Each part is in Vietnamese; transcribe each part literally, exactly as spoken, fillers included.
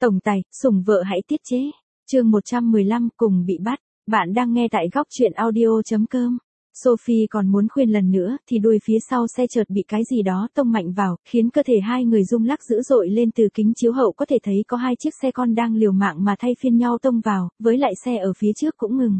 Tổng tài, sủng vợ hãy tiết chế. Chương một trăm mười lăm cùng bị bắt. Bạn đang nghe tại góc truyện audio chấm com. Sophie còn muốn khuyên lần nữa thì đuôi phía sau xe chợt bị cái gì đó tông mạnh vào, khiến cơ thể hai người rung lắc dữ dội lên. Từ kính chiếu hậu có thể thấy có hai chiếc xe con đang liều mạng mà thay phiên nhau tông vào, với lại xe ở phía trước cũng ngừng.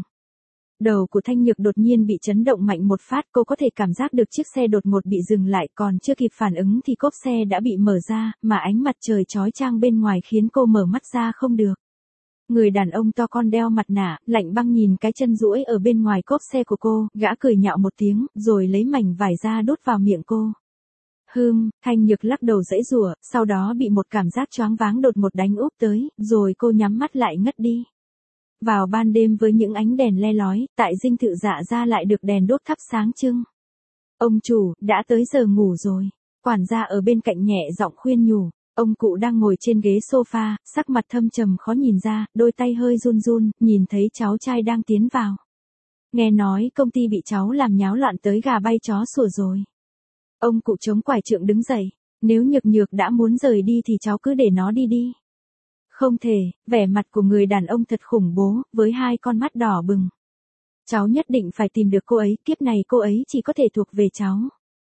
Đầu của Thanh Nhược đột nhiên bị chấn động mạnh một phát, cô có thể cảm giác được chiếc xe đột ngột bị dừng lại, còn chưa kịp phản ứng thì cốp xe đã bị mở ra, mà ánh mặt trời chói chang bên ngoài khiến cô mở mắt ra không được. Người đàn ông to con đeo mặt nạ, lạnh băng nhìn cái chân duỗi ở bên ngoài cốp xe của cô, gã cười nhạo một tiếng, rồi lấy mảnh vải ra đút vào miệng cô. Hừm, Thanh Nhược lắc đầu giãy giụa, sau đó bị một cảm giác choáng váng đột ngột đánh úp tới, rồi cô nhắm mắt lại ngất đi. Vào ban đêm với những ánh đèn le lói, tại dinh thự Dạ gia lại được đèn đốt thắp sáng trưng. Ông chủ, đã tới giờ ngủ rồi. Quản gia ở bên cạnh nhẹ giọng khuyên nhủ. Ông cụ đang ngồi trên ghế sofa, sắc mặt thâm trầm khó nhìn ra, đôi tay hơi run run, nhìn thấy cháu trai đang tiến vào. Nghe nói công ty bị cháu làm nháo loạn tới gà bay chó sủa rồi. Ông cụ chống quải trượng đứng dậy. Nếu Nhược Nhược đã muốn rời đi thì cháu cứ để nó đi đi. Không thể, vẻ mặt của người đàn ông thật khủng bố, với hai con mắt đỏ bừng. Cháu nhất định phải tìm được cô ấy, kiếp này cô ấy chỉ có thể thuộc về cháu.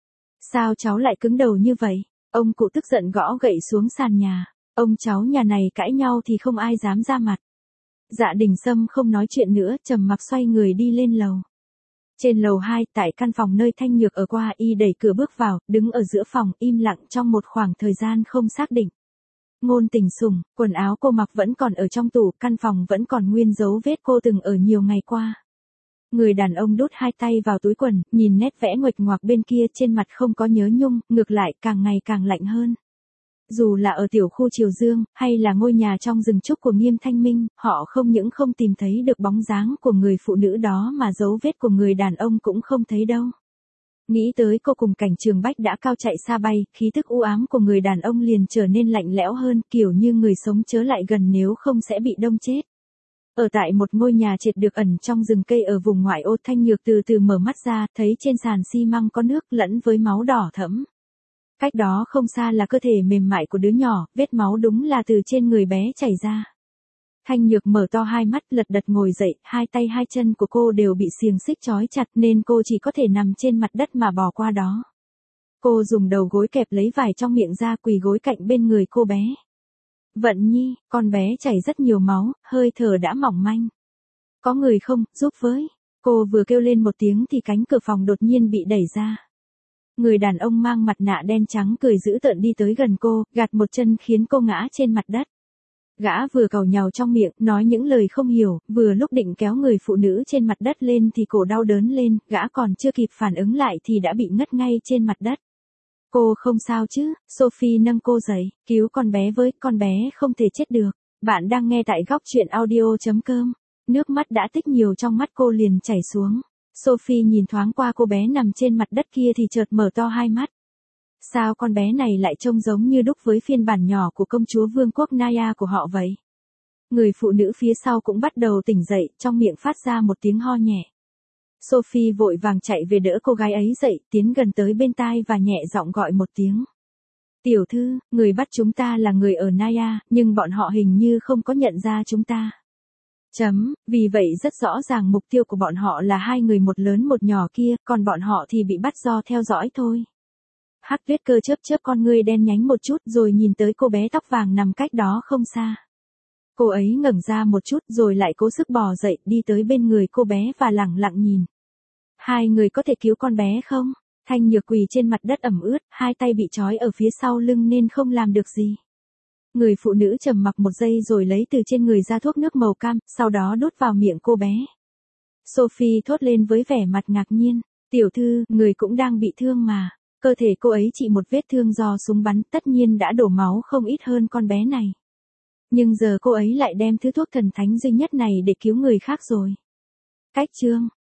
Sao cháu lại cứng đầu như vậy? Ông cụ tức giận gõ gậy xuống sàn nhà. Ông cháu nhà này cãi nhau thì không ai dám ra mặt. Dạ Đình Sâm không nói chuyện nữa, trầm mặc xoay người đi lên lầu. Trên lầu hai, tại căn phòng nơi Thanh Nhược ở qua, y đẩy cửa bước vào, đứng ở giữa phòng, im lặng trong một khoảng thời gian không xác định. Ngôn Tình Sủng, quần áo cô mặc vẫn còn ở trong tủ, căn phòng vẫn còn nguyên dấu vết cô từng ở nhiều ngày qua. Người đàn ông đút hai tay vào túi quần, nhìn nét vẽ nguệch ngoạc bên kia, trên mặt không có nhớ nhung, ngược lại càng ngày càng lạnh hơn. Dù là ở tiểu khu Triều Dương, hay là ngôi nhà trong rừng trúc của Nghiêm Thanh Minh, họ không những không tìm thấy được bóng dáng của người phụ nữ đó mà dấu vết của người đàn ông cũng không thấy đâu. Nghĩ tới cô cùng Cảnh Trường Bách đã cao chạy xa bay, khí thức u ám của người đàn ông liền trở nên lạnh lẽo hơn, kiểu như người sống chớ lại gần nếu không sẽ bị đông chết. Ở tại một ngôi nhà trệt được ẩn trong rừng cây ở vùng ngoại ô, Thanh Nhược từ từ mở mắt ra, thấy trên sàn xi măng có nước lẫn với máu đỏ thẫm. Cách đó không xa là cơ thể mềm mại của đứa nhỏ, vết máu đúng là từ trên người bé chảy ra. Thanh Nhược mở to hai mắt, lật đật ngồi dậy, hai tay hai chân của cô đều bị xiềng xích trói chặt nên cô chỉ có thể nằm trên mặt đất mà bò qua đó. Cô dùng đầu gối kẹp lấy vải trong miệng ra, quỳ gối cạnh bên người cô bé. Vận Nhi, con bé chảy rất nhiều máu, hơi thở đã mỏng manh. Có người không, giúp với. Cô vừa kêu lên một tiếng thì cánh cửa phòng đột nhiên bị đẩy ra. Người đàn ông mang mặt nạ đen trắng cười dữ tợn đi tới gần cô, gạt một chân khiến cô ngã trên mặt đất. Gã vừa càu nhàu trong miệng, nói những lời không hiểu, vừa lúc định kéo người phụ nữ trên mặt đất lên thì cổ đau đớn lên, gã còn chưa kịp phản ứng lại thì đã bị ngất ngay trên mặt đất. Cô không sao chứ? Sophie nâng cô dậy, cứu con bé với, con bé không thể chết được. Bạn đang nghe tại góc truyện audio chấm com. Nước mắt đã tích nhiều trong mắt cô liền chảy xuống. Sophie nhìn thoáng qua cô bé nằm trên mặt đất kia thì chợt mở to hai mắt. Sao con bé này lại trông giống như đúc với phiên bản nhỏ của công chúa vương quốc Naya của họ vậy? Người phụ nữ phía sau cũng bắt đầu tỉnh dậy, trong miệng phát ra một tiếng ho nhẹ. Sophie vội vàng chạy về đỡ cô gái ấy dậy, tiến gần tới bên tai và nhẹ giọng gọi một tiếng. Tiểu thư, người bắt chúng ta là người ở Naya, nhưng bọn họ hình như không có nhận ra chúng ta. Chấm, vì vậy rất rõ ràng mục tiêu của bọn họ là hai người một lớn một nhỏ kia, còn bọn họ thì bị bắt do theo dõi thôi. Hắc Tuyết Cơ chớp chớp con ngươi đen nhánh một chút rồi nhìn tới cô bé tóc vàng nằm cách đó không xa. Cô ấy ngẩng ra một chút rồi lại cố sức bò dậy, đi tới bên người cô bé và lẳng lặng nhìn. Hai người có thể cứu con bé không? Thanh Nhược quỳ trên mặt đất ẩm ướt, hai tay bị trói ở phía sau lưng nên không làm được gì. Người phụ nữ trầm mặc một giây rồi lấy từ trên người ra thuốc nước màu cam, sau đó đút vào miệng cô bé. Sophie thốt lên với vẻ mặt ngạc nhiên. Tiểu thư, người cũng đang bị thương mà. Cơ thể cô ấy chỉ một vết thương do súng bắn, tất nhiên đã đổ máu không ít hơn con bé này. Nhưng giờ cô ấy lại đem thứ thuốc thần thánh duy nhất này để cứu người khác rồi. Cách chương,